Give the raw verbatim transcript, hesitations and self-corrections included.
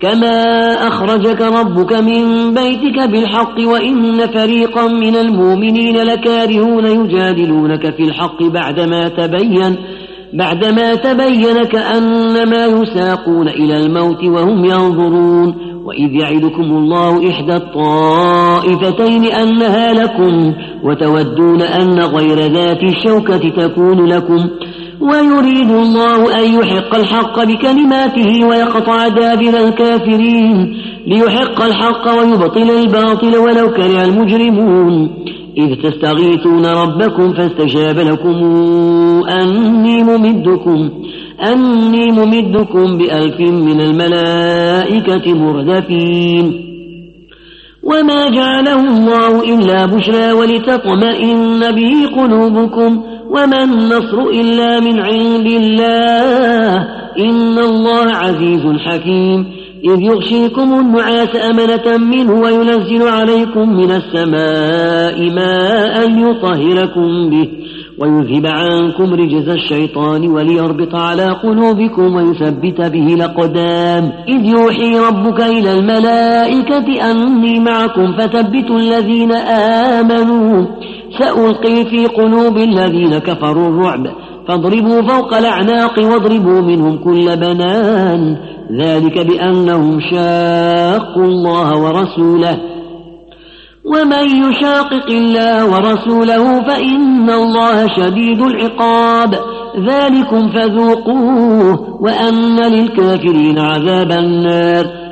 كما أخرجك ربك من بيتك بالحق وإن فريقا من المؤمنين لكارهون يجادلونك في الحق بعدما تبين بعدما تبين كأنما يساقون إلى الموت وهم ينظرون وإذ يعدكم الله إحدى الطائفتين أنها لكم وتودون أن غير ذات الشوكة تكون لكم ويريد الله أن يحق الحق بكلماته ويقطع دابر الكافرين ليحق الحق ويبطل الباطل ولو كره المجرمون إذ تستغيثون ربكم فاستجاب لكم أني ممدكم أني ممدكم بألف من الملائكة مردفين وما جعله الله إلا بشرى ولتطمئن به قلوبكم وما النصر إلا من عند الله إن الله عزيز حكيم إذ يغشيكم النعاس أمنة منه وينزل عليكم من السماء ماء يطهركم به ويذهب عنكم رجز الشيطان وليربط على قلوبكم ويثبت به الأقدام إذ يوحي ربك إلى الملائكة أني معكم فثبتوا الذين آمنوا سألقي في قلوب الذين كفروا الرعب فاضربوا فوق الأعناق واضربوا منهم كل بنان ذلك بأنهم شاقوا الله ورسوله ومن يشاقق الله ورسوله فإن الله شديد العقاب ذلكم فذوقوه وأن للكافرين عذاب النار